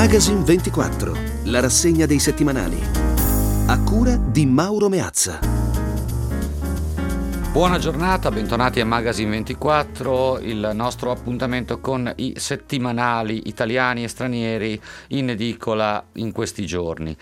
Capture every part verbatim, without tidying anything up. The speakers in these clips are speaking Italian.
Magazine ventiquattro, la rassegna dei settimanali. A cura di Mauro Meazza. Buona giornata, bentornati a Magazine ventiquattro, il nostro appuntamento con i settimanali italiani e stranieri in edicola in questi giorni.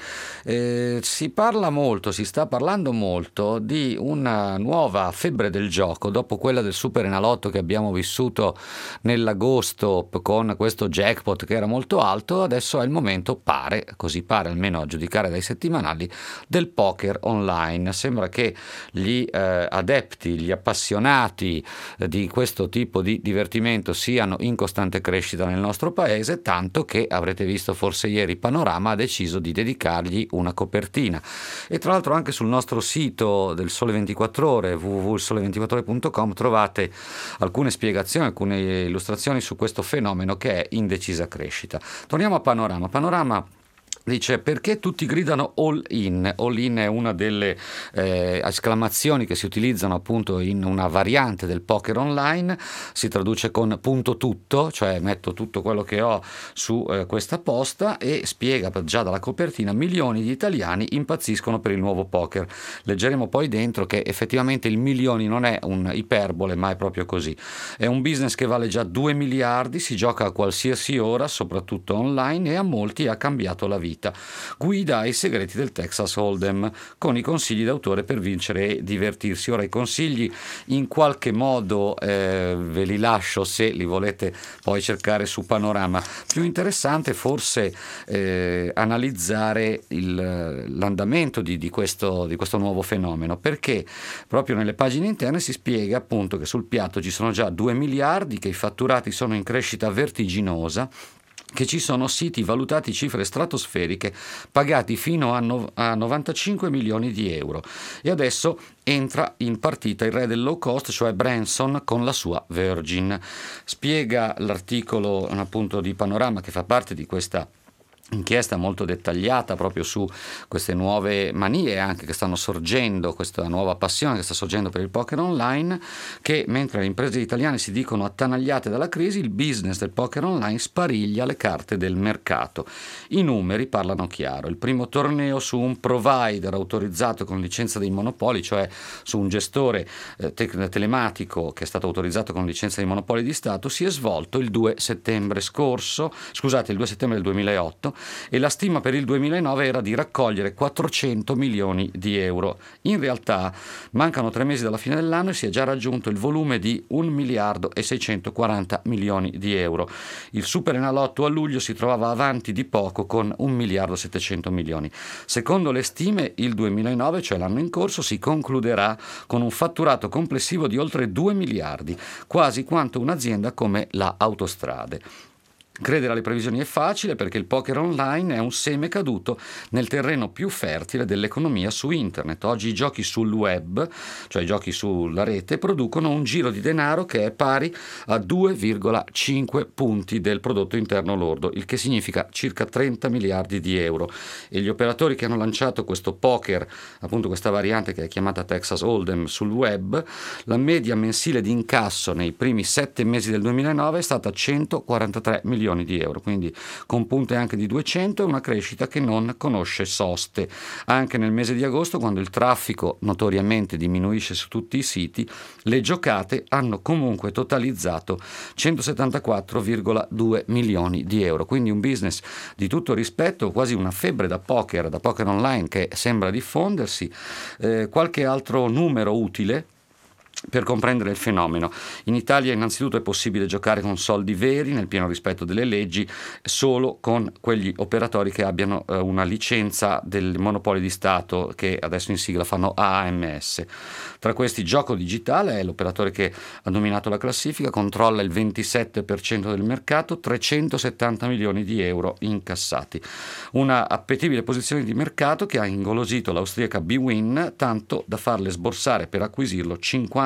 Eh, si parla molto, si sta parlando molto di una nuova febbre del gioco dopo quella del Super Enalotto che abbiamo vissuto nell'agosto con questo jackpot che era molto alto. Adesso è il momento, pare, così pare almeno a giudicare dai settimanali, del poker online. Sembra che gli eh, adepti gli appassionati di questo tipo di divertimento siano in costante crescita nel nostro paese, tanto che avrete visto forse ieri Panorama ha deciso di dedicargli una copertina. E tra l'altro anche sul nostro sito del Sole ventiquattro Ore, w w w punto il sole ventiquattro ore punto com, trovate alcune spiegazioni, alcune illustrazioni su questo fenomeno che è in decisa crescita. Torniamo a Panorama. Panorama dice: perché tutti gridano all in? All in è una delle eh, esclamazioni che si utilizzano appunto in una variante del poker online, si traduce con punto tutto, cioè metto tutto quello che ho su eh, questa posta, e spiega già dalla copertina: milioni di italiani impazziscono per il nuovo poker. Leggeremo poi dentro che effettivamente il milioni non è un iperbole, ma è proprio così. È un business che vale già due miliardi, si gioca a qualsiasi ora, soprattutto online, e a molti ha cambiato la vita. Guida ai segreti del Texas Hold'em, con i consigli d'autore per vincere e divertirsi. Ora, i consigli in qualche modo eh, ve li lascio se li volete poi cercare su Panorama. Più interessante forse eh, analizzare il, l'andamento di, di, questo, di questo nuovo fenomeno, perché proprio nelle pagine interne si spiega appunto che sul piatto ci sono già due miliardi, che i fatturati sono in crescita vertiginosa, che ci sono siti valutati cifre stratosferiche pagati fino a, no, a novantacinque milioni di euro, e adesso entra in partita il re del low cost, cioè Branson, con la sua Virgin. Spiega l'articolo appunto di Panorama, che fa parte di questa inchiesta molto dettagliata proprio su queste nuove manie anche che stanno sorgendo, questa nuova passione che sta sorgendo per il poker online, che mentre le imprese italiane si dicono attanagliate dalla crisi, il business del poker online spariglia le carte del mercato. I numeri parlano chiaro: il primo torneo su un provider autorizzato con licenza dei monopoli, cioè su un gestore eh, te- telematico che è stato autorizzato con licenza dei monopoli di Stato, si è svolto il due settembre scorso, scusate, il due settembre del duemilaotto, e la stima per il duemilanove era di raccogliere quattrocento milioni di euro. In realtà mancano tre mesi dalla fine dell'anno e si è già raggiunto il volume di un miliardo e seicentoquaranta milioni di euro. Il Super Enalotto a luglio si trovava avanti di poco con un miliardo e settecento milioni. Secondo le stime, il duemilanove, cioè l'anno in corso, si concluderà con un fatturato complessivo di oltre due miliardi, quasi quanto un'azienda come la Autostrade. Credere alle previsioni è facile, perché il poker online è un seme caduto nel terreno più fertile dell'economia su internet. Oggi i giochi sul web, cioè i giochi sulla rete, producono un giro di denaro che è pari a due virgola cinque punti del prodotto interno lordo, il che significa circa trenta miliardi di euro. E gli operatori che hanno lanciato questo poker, appunto questa variante che è chiamata Texas Hold'em sul web, la media mensile di incasso nei primi sette mesi del duemilanove è stata centoquarantatré milioni di euro, quindi con punte anche di duecento, e una crescita che non conosce soste. Anche nel mese di agosto, quando il traffico notoriamente diminuisce su tutti i siti, le giocate hanno comunque totalizzato centosettantaquattro virgola due milioni di euro, quindi un business di tutto rispetto, quasi una febbre da poker, da poker online che sembra diffondersi. Eh, qualche altro numero utile per comprendere il fenomeno: in Italia innanzitutto è possibile giocare con soldi veri, nel pieno rispetto delle leggi, solo con quegli operatori che abbiano eh, una licenza del monopolio di Stato, che adesso in sigla fanno A M S. Tra questi, Gioco Digitale è l'operatore che ha dominato la classifica, controlla il ventisette per cento del mercato, trecentosettanta milioni di euro incassati. Una appetibile posizione di mercato che ha ingolosito l'austriaca bwin, tanto da farle sborsare per acquisirlo cinquanta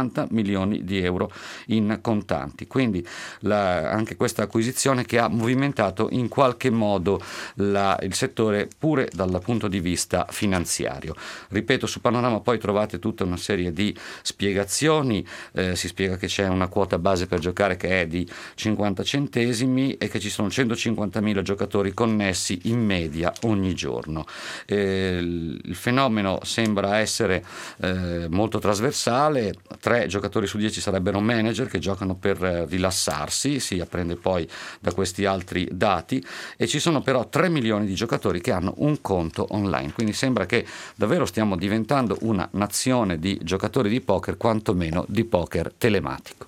cinquanta milioni di euro in contanti. Quindi la, anche questa acquisizione che ha movimentato in qualche modo la, il settore pure dal punto di vista finanziario. Ripeto, su Panorama poi trovate tutta una serie di spiegazioni, eh, si spiega che c'è una quota base per giocare che è di cinquanta centesimi e che ci sono centocinquantamila giocatori connessi in media ogni giorno. Eh, il fenomeno sembra essere eh, molto trasversale, tre giocatori su dieci sarebbero manager che giocano per eh, rilassarsi, si apprende poi da questi altri dati, e ci sono però tre milioni di giocatori che hanno un conto online, quindi sembra che davvero stiamo diventando una nazione di giocatori di poker, quantomeno di poker telematico.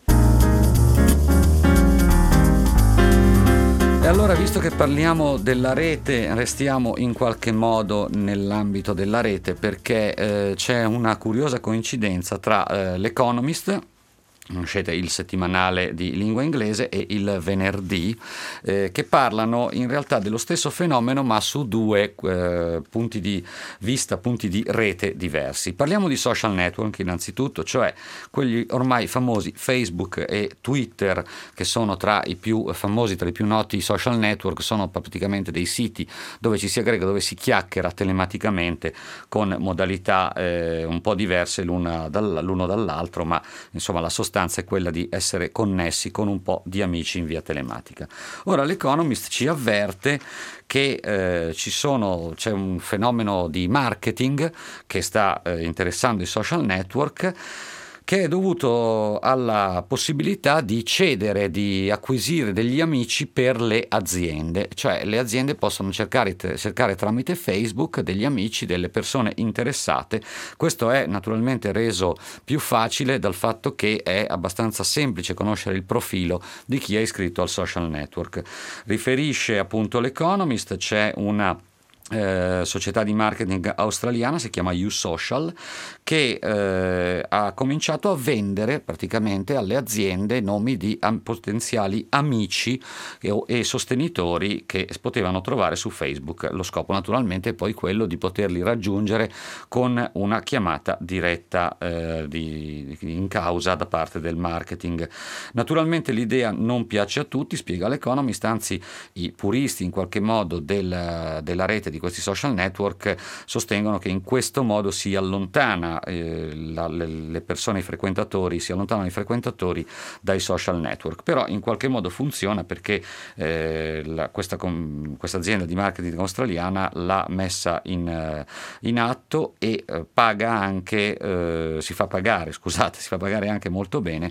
E allora, visto che parliamo della rete, restiamo in qualche modo nell'ambito della rete, perché eh, c'è una curiosa coincidenza tra eh, l'Economist, conoscete il settimanale di lingua inglese, e il Venerdì, eh, che parlano in realtà dello stesso fenomeno ma su due eh, punti di vista, punti di rete diversi. Parliamo di social network innanzitutto, cioè quelli ormai famosi Facebook e Twitter, che sono tra i più famosi, tra i più noti social network, sono praticamente dei siti dove ci si aggrega, dove si chiacchiera telematicamente con modalità eh, un po' diverse l'una dal, l'uno dall'altro, ma insomma la sostanza è quella di essere connessi con un po' di amici in via telematica. Ora l'Economist ci avverte che eh, ci sono, c'è un fenomeno di marketing che sta eh, interessando i social network, che è dovuto alla possibilità di cedere, di acquisire degli amici per le aziende, cioè le aziende possono cercare, cercare tramite Facebook degli amici, delle persone interessate. Questo è naturalmente reso più facile dal fatto che è abbastanza semplice conoscere il profilo di chi è iscritto al social network. Riferisce appunto l'Economist, c'è una Eh, società di marketing australiana, si chiama U-Social, che eh, ha cominciato a vendere praticamente alle aziende nomi di am- potenziali amici e, e sostenitori che potevano trovare su Facebook. Lo scopo naturalmente è poi quello di poterli raggiungere con una chiamata diretta eh, di, di, in causa da parte del marketing. Naturalmente l'idea non piace a tutti, spiega l'Economist, anzi i puristi in qualche modo del, della rete di questi social network sostengono che in questo modo si allontana eh, la, le, le persone, i frequentatori, si allontanano i frequentatori dai social network. Però in qualche modo funziona, perché eh, la, questa, com, questa azienda di marketing australiana l'ha messa in, uh, in atto e uh, paga anche, uh, si fa pagare, scusate, si fa pagare anche molto bene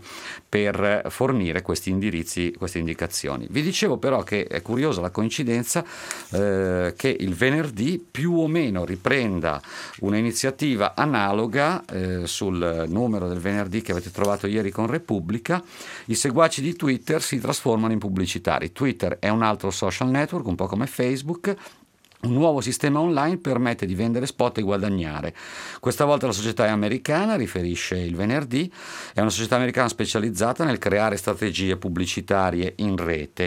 per fornire questi indirizzi, queste indicazioni. Vi dicevo però che è curiosa la coincidenza eh, che il venerdì più o meno riprenda un'iniziativa analoga eh, sul numero del venerdì che avete trovato ieri con Repubblica. I seguaci di Twitter si trasformano in pubblicitari. Twitter è un altro social network, un po' come Facebook. Un nuovo sistema online permette di vendere spot e guadagnare. Questa volta la società è americana, riferisce il Venerdì, è una società americana specializzata nel creare strategie pubblicitarie in rete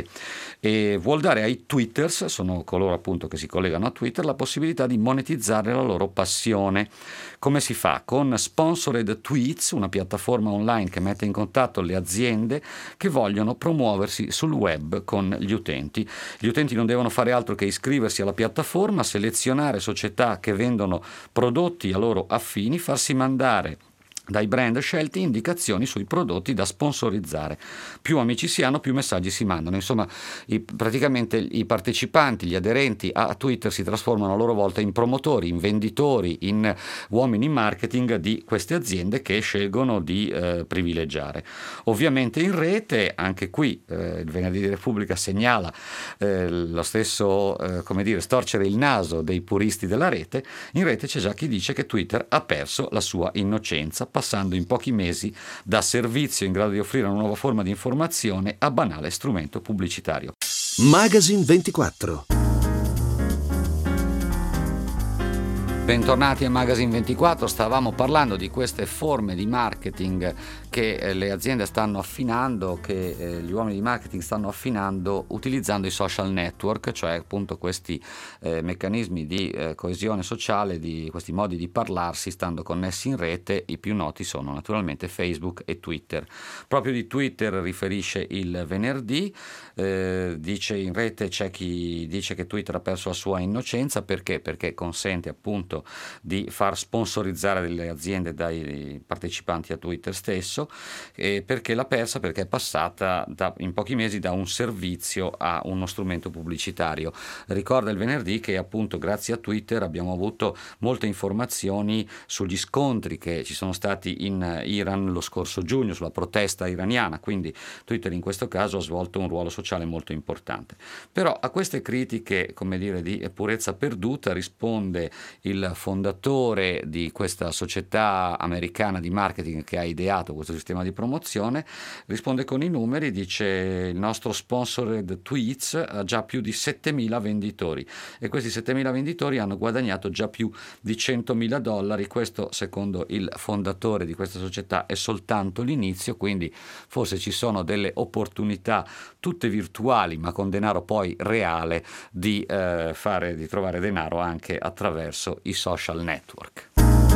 e vuol dare ai Twitters, sono coloro appunto che si collegano a Twitter, la possibilità di monetizzare la loro passione. Come si fa? Con Sponsored Tweets, una piattaforma online che mette in contatto le aziende che vogliono promuoversi sul web con gli utenti. Gli utenti non devono fare altro che iscriversi alla piattaforma, forma, selezionare società che vendono prodotti a loro affini, farsi mandare dai brand scelti indicazioni sui prodotti da sponsorizzare. Più amici si hanno, più messaggi si mandano. Insomma, i, praticamente i partecipanti, gli aderenti a Twitter si trasformano a loro volta in promotori, in venditori, in uomini in marketing di queste aziende che scelgono di eh, privilegiare. Ovviamente in rete, anche qui eh, il Venerdì di Repubblica segnala eh, lo stesso, eh, come dire, storcere il naso dei puristi della rete. In rete c'è già chi dice che Twitter ha perso la sua innocenza, passando in pochi mesi da servizio in grado di offrire una nuova forma di informazione a banale strumento pubblicitario. Magazine ventiquattro. Bentornati a Magazine ventiquattro, stavamo parlando di queste forme di marketing che eh, le aziende stanno affinando, che eh, gli uomini di marketing stanno affinando utilizzando i social network, cioè appunto questi eh, meccanismi di eh, coesione sociale, di questi modi di parlarsi stando connessi in rete. I più noti sono naturalmente Facebook e Twitter. Proprio di Twitter riferisce il venerdì, eh, dice in rete c'è chi dice che Twitter ha perso la sua innocenza. Perché? Perché consente appunto di far sponsorizzare delle aziende dai partecipanti a Twitter stesso. E perché l'ha persa? Perché è passata da, in pochi mesi da un servizio a uno strumento pubblicitario. Ricorda il venerdì che appunto grazie a Twitter abbiamo avuto molte informazioni sugli scontri che ci sono stati in Iran lo scorso giugno, sulla protesta iraniana, quindi Twitter in questo caso ha svolto un ruolo sociale molto importante. Però a queste critiche, come dire, di purezza perduta risponde il fondatore di questa società americana di marketing che ha ideato questo sistema di promozione. Risponde con i numeri, dice: il nostro sponsored tweets ha già più di settemila venditori e questi settemila venditori hanno guadagnato già più di centomila dollari. Questo, secondo il fondatore di questa società, è soltanto l'inizio, quindi forse ci sono delle opportunità tutte virtuali ma con denaro poi reale di eh, fare, di trovare denaro anche attraverso i social network.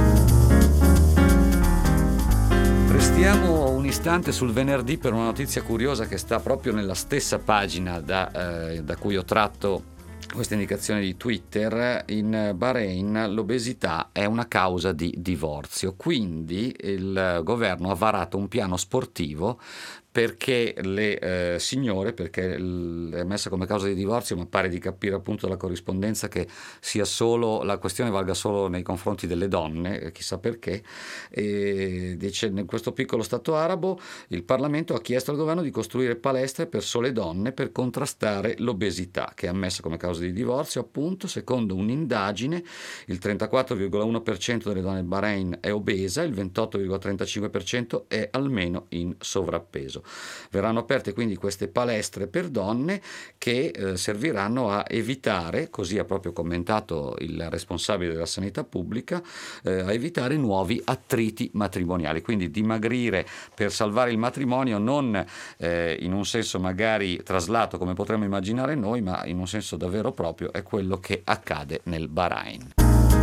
Restiamo un istante sul venerdì per una notizia curiosa che sta proprio nella stessa pagina da, eh, da cui ho tratto questa indicazione di Twitter. In Bahrain l'obesità è una causa di divorzio, quindi il governo ha varato un piano sportivo perché le eh, signore, perché l- è messa come causa di divorzio, ma pare di capire appunto dalla corrispondenza che sia solo la questione valga solo nei confronti delle donne, eh, chissà perché. E dice: in questo piccolo stato arabo il Parlamento ha chiesto al governo di costruire palestre per sole donne per contrastare l'obesità, che è ammessa come causa di divorzio. Appunto, secondo un'indagine, il trentaquattro virgola uno per cento delle donne del Bahrain è obesa, il ventotto virgola trentacinque per cento è almeno in sovrappeso. Verranno aperte quindi queste palestre per donne che eh, serviranno a evitare, così ha proprio commentato il responsabile della sanità pubblica, eh, a evitare nuovi attriti matrimoniali. Quindi dimagrire per salvare il matrimonio, non eh, in un senso magari traslato come potremmo immaginare noi, ma in un senso davvero proprio, è quello che accade nel Bahrain.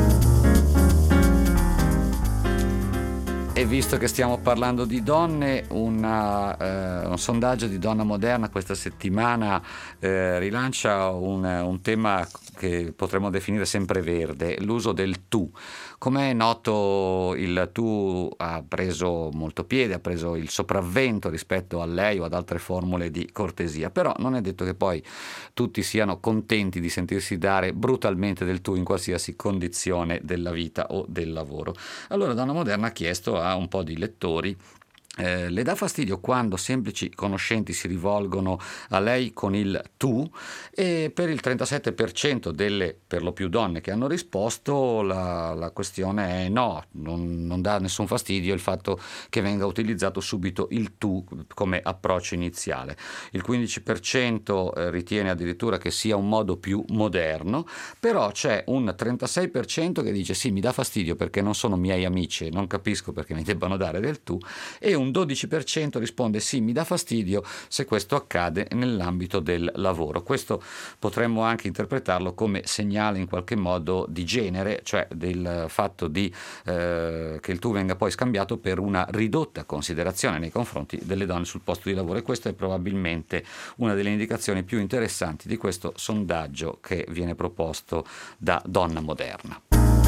E visto che stiamo parlando di donne, una, eh, un sondaggio di Donna Moderna questa settimana eh, rilancia un, un tema che potremmo definire sempreverde, l'uso del tu. Come è noto, il tu ha preso molto piede, ha preso il sopravvento rispetto a lei o ad altre formule di cortesia, però non è detto che poi tutti siano contenti di sentirsi dare brutalmente del tu in qualsiasi condizione della vita o del lavoro. Allora Donna Moderna ha chiesto a un po' di lettori: Eh, le dà fastidio quando semplici conoscenti si rivolgono a lei con il tu? E per il trentasette per cento delle, per lo più donne che hanno risposto, la, la questione è no, non, non dà nessun fastidio il fatto che venga utilizzato subito il tu come approccio iniziale. Il quindici per cento ritiene addirittura che sia un modo più moderno, però c'è un trentasei per cento che dice sì, mi dà fastidio perché non sono miei amici e non capisco perché mi debbano dare del tu, e un dodici per cento risponde sì, mi dà fastidio se questo accade nell'ambito del lavoro. Questo potremmo anche interpretarlo come segnale in qualche modo di genere, cioè del fatto di eh, che il tu venga poi scambiato per una ridotta considerazione nei confronti delle donne sul posto di lavoro, e questa è probabilmente una delle indicazioni più interessanti di questo sondaggio che viene proposto da Donna Moderna.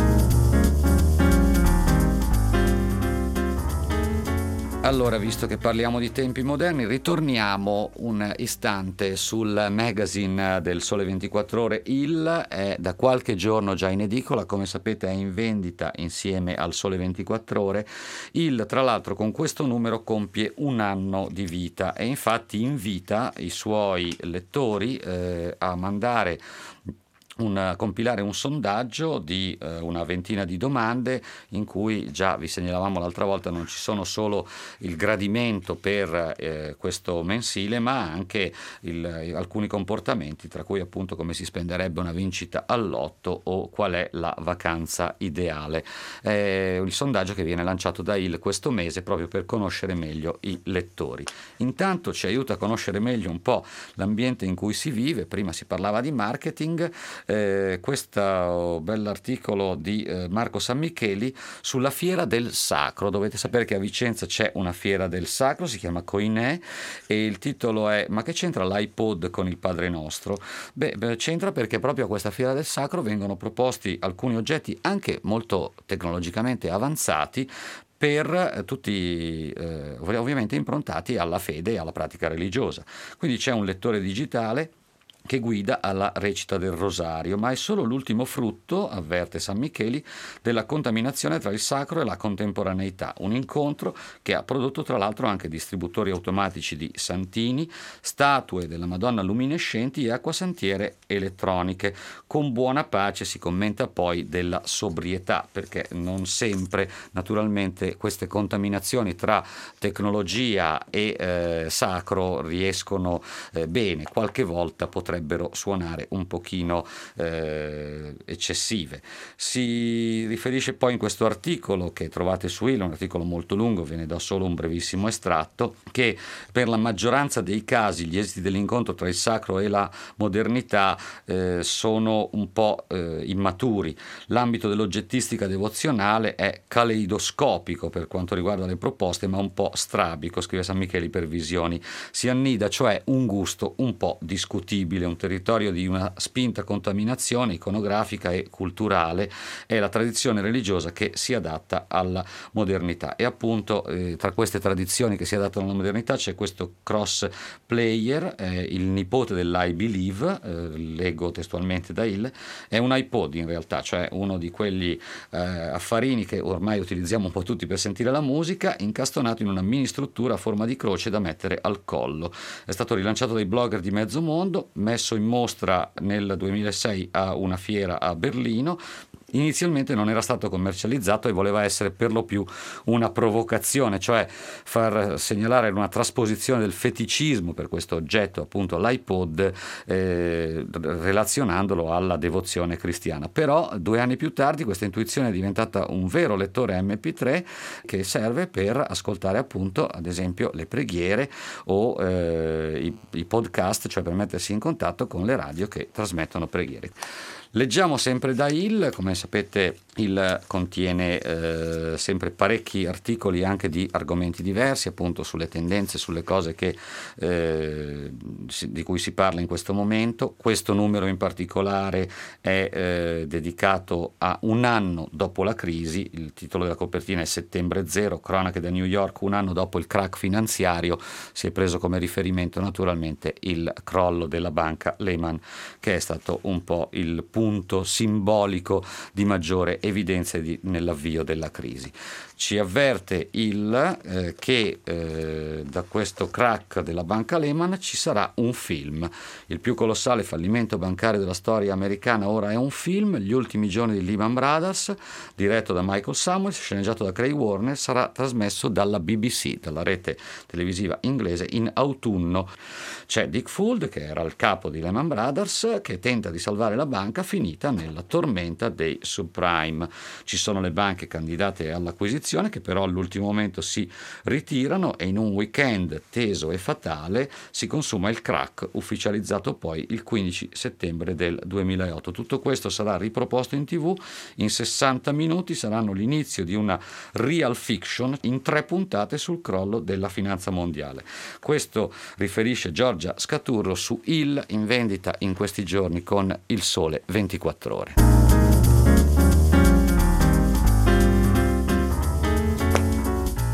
Allora, visto che parliamo di tempi moderni, ritorniamo un istante sul magazine del Sole ventiquattro Ore. Il è da qualche giorno già in edicola, come sapete è in vendita insieme al Sole ventiquattro Ore. Il, tra l'altro, con questo numero compie un anno di vita e infatti invita i suoi lettori eh, a mandare un, compilare un sondaggio di eh, una ventina di domande in cui, già vi segnalavamo l'altra volta, non ci sono solo il gradimento per eh, questo mensile, ma anche il, alcuni comportamenti, tra cui appunto come si spenderebbe una vincita al lotto o qual è la vacanza ideale. È il sondaggio che viene lanciato da I L questo mese proprio per conoscere meglio i lettori. Intanto ci aiuta a conoscere meglio un po' l'ambiente in cui si vive. Prima si parlava di marketing. Eh, questo bell'articolo di eh, Marco Sammicheli sulla Fiera del Sacro. Dovete sapere che a Vicenza c'è una Fiera del Sacro, si chiama Koinè, e il titolo è: ma che c'entra l'iPod con il Padre Nostro? Beh, beh, c'entra perché proprio a questa Fiera del Sacro vengono proposti alcuni oggetti anche molto tecnologicamente avanzati, per tutti, eh, ovviamente improntati alla fede e alla pratica religiosa. Quindi c'è un lettore digitale che guida alla recita del rosario, ma è solo l'ultimo frutto, avverte Sammicheli, della contaminazione tra il sacro e la contemporaneità, un incontro che ha prodotto tra l'altro anche distributori automatici di santini, statue della Madonna luminescenti e acquasantiere elettroniche. Con buona pace, si commenta poi, della sobrietà, perché non sempre naturalmente queste contaminazioni tra tecnologia e eh, sacro riescono eh, bene, qualche volta potrebbero suonare un pochino eh, eccessive. Si riferisce poi in questo articolo, che trovate su I L, un articolo molto lungo, ve ne do solo un brevissimo estratto, che per la maggioranza dei casi gli esiti dell'incontro tra il sacro e la modernità eh, sono un po' eh, immaturi. L'ambito dell'oggettistica devozionale è caleidoscopico per quanto riguarda le proposte, ma un po' strabico, scrive Sammicheli per Visioni. Si annida cioè un gusto un po' discutibile, un territorio di una spinta contaminazione iconografica e culturale. È la tradizione religiosa che si adatta alla modernità, e appunto eh, tra queste tradizioni che si adattano alla modernità c'è questo cross player, eh, il nipote dell'I Believe, eh, leggo testualmente da I L, è un iPod in realtà, cioè uno di quegli eh, affarini che ormai utilizziamo un po' tutti per sentire la musica, incastonato in una mini struttura a forma di croce da mettere al collo. È stato rilanciato dai blogger di mezzo mondo, messo in mostra nel duemilasei a una fiera a Berlino. Inizialmente non era stato commercializzato e voleva essere per lo più una provocazione, cioè far segnalare una trasposizione del feticismo per questo oggetto, appunto l'iPod, eh, relazionandolo alla devozione cristiana. Però due anni più tardi questa intuizione è diventata un vero lettore M P tre che serve per ascoltare appunto ad esempio le preghiere o eh, i, i podcast, cioè per mettersi in contatto con le radio che trasmettono preghiere. Leggiamo sempre da I L, come sapete I L contiene eh, sempre parecchi articoli anche di argomenti diversi, appunto sulle tendenze, sulle cose che, eh, di cui si parla in questo momento. Questo numero in particolare è eh, dedicato a un anno dopo la crisi, il titolo della copertina è Settembre Zero, cronache da New York, un anno dopo il crack finanziario. Si è preso come riferimento naturalmente il crollo della banca Lehman, che è stato un po' il punto simbolico di maggiore evidenza di, nell'avvio della crisi. Ci avverte I L eh, che eh, da questo crack della banca Lehman ci sarà un film. Il più colossale fallimento bancario della storia americana ora è un film, Gli ultimi giorni di Lehman Brothers, diretto da Michael Samuels, sceneggiato da Craig Warner, sarà trasmesso dalla B B C, dalla rete televisiva inglese, in autunno. C'è Dick Fuld, che era il capo di Lehman Brothers, che tenta di salvare la banca finita nella tormenta dei subprime. Ci sono le banche candidate all'acquisizione, che però all'ultimo momento si ritirano, e in un weekend teso e fatale si consuma il crack, ufficializzato poi il quindici settembre del duemilaotto. Tutto questo sarà riproposto in tv in sessanta minuti, saranno l'inizio di una real fiction in tre puntate sul crollo della finanza mondiale. Questo riferisce Giorgia Scaturro su I L, in vendita in questi giorni con Il Sole ventiquattro Ore.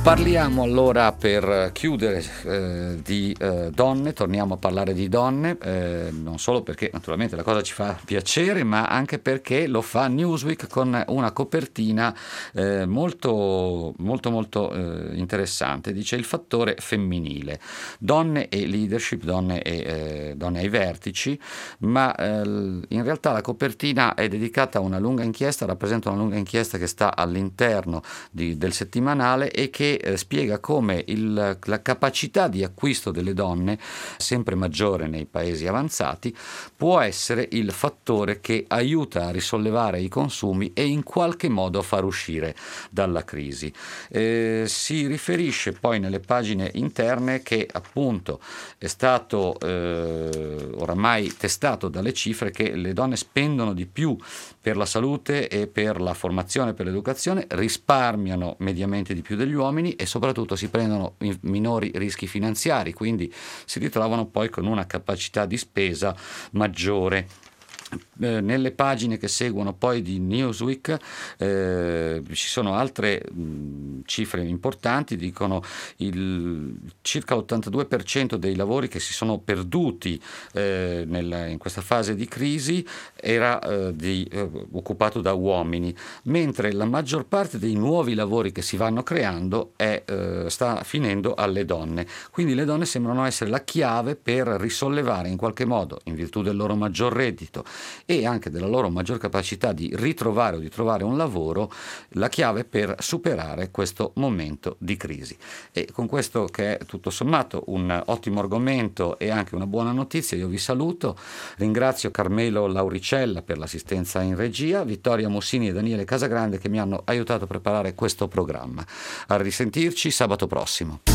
Parliamo allora, per chiudere, eh, di eh, donne, torniamo a parlare di donne, eh, non solo perché naturalmente la cosa ci fa piacere, ma anche perché lo fa Newsweek con una copertina eh, molto molto molto eh, interessante. Dice: il fattore femminile, donne e leadership, donne, e, eh, donne ai vertici, ma eh, in realtà la copertina è dedicata a una lunga inchiesta, rappresenta una lunga inchiesta che sta all'interno di, del settimanale e che Eh, spiega come il, la capacità di acquisto delle donne, sempre maggiore nei paesi avanzati, può essere il fattore che aiuta a risollevare i consumi e in qualche modo a far uscire dalla crisi. Eh, si riferisce poi nelle pagine interne che appunto è stato eh, oramai testato dalle cifre che le donne spendono di più per la salute e per la formazione, per l'educazione, risparmiano mediamente di più degli uomini e soprattutto si prendono minori rischi finanziari, quindi si ritrovano poi con una capacità di spesa maggiore. Eh, nelle pagine che seguono poi di Newsweek eh, ci sono altre mh, cifre importanti. Dicono il circa ottantadue per cento dei lavori che si sono perduti eh, nel, in questa fase di crisi era eh, di, eh, occupato da uomini, mentre la maggior parte dei nuovi lavori che si vanno creando è, eh, sta finendo alle donne. Quindi le donne sembrano essere la chiave per risollevare in qualche modo, in virtù del loro maggior reddito e anche della loro maggior capacità di ritrovare o di trovare un lavoro, la chiave per superare questo momento di crisi. E con questo, che è tutto sommato un ottimo argomento e anche una buona notizia, io vi saluto, ringrazio Carmelo Lauricella per l'assistenza in regia, Vittoria Mussini e Daniele Casagrande che mi hanno aiutato a preparare questo programma. A risentirci sabato prossimo.